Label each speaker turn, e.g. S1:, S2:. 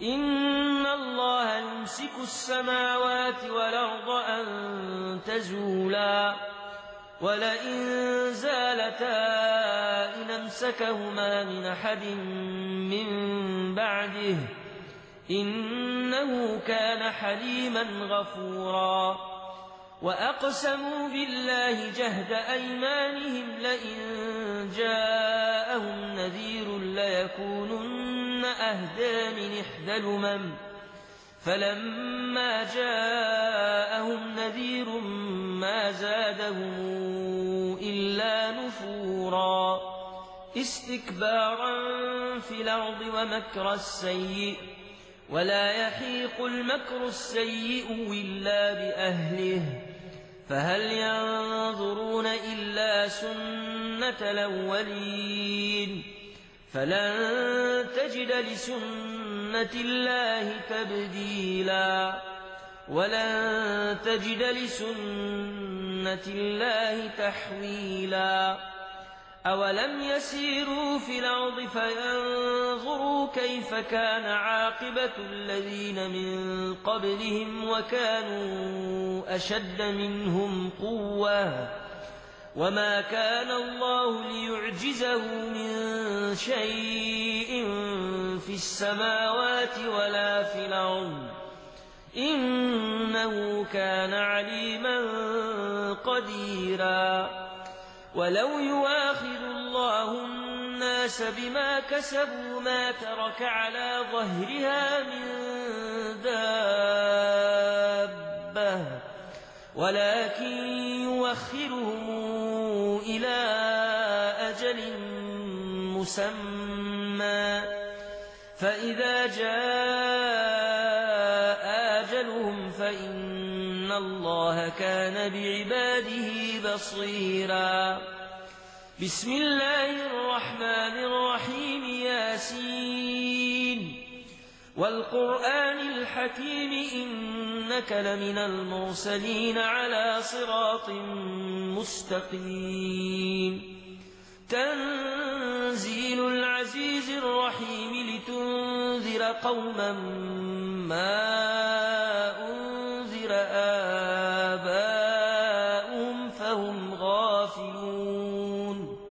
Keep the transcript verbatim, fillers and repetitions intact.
S1: إن الله يمسك السماوات والأرض أن تزولا ولئن زالتا إن أمسكهما من أحد من بعده إنه كان حليما غفورا وأقسموا بالله جهد أيمانهم لئن جاءهم نذير ليكونن أهدى من إحدى الأمم فلما جاءهم نذير ما زادهم إلا نفورا استكبارا في الأرض ومكر السيء ولا يحيق المكر السيء إلا بأهله فهل ينظرون إلا سنة الأولين فلن تجد لسنة الله تبديلا ولن تجد لسنة الله تحويلا أولم يسيروا في الأرض فينظروا كيف كان عاقبة الذين من قبلهم وكانوا أشد منهم قوة وما كان الله ليعجزه من شيء في السماوات ولا في الأرض إنه كان عليما قديرا ولو يواخذ الله الناس بما كسبوا ما ترك على ظهرها من دابة ولكن يوخرهم إلى أجل مسمى فإذا جاء أجلهم فإن الله كان بعباده بصيرا بسم الله الرحمن الرحيم ياسين والقرآن الحكيم إنك لمن المرسلين على صراط مستقيم تنزيل العزيز الرحيم لتنذر قوما ما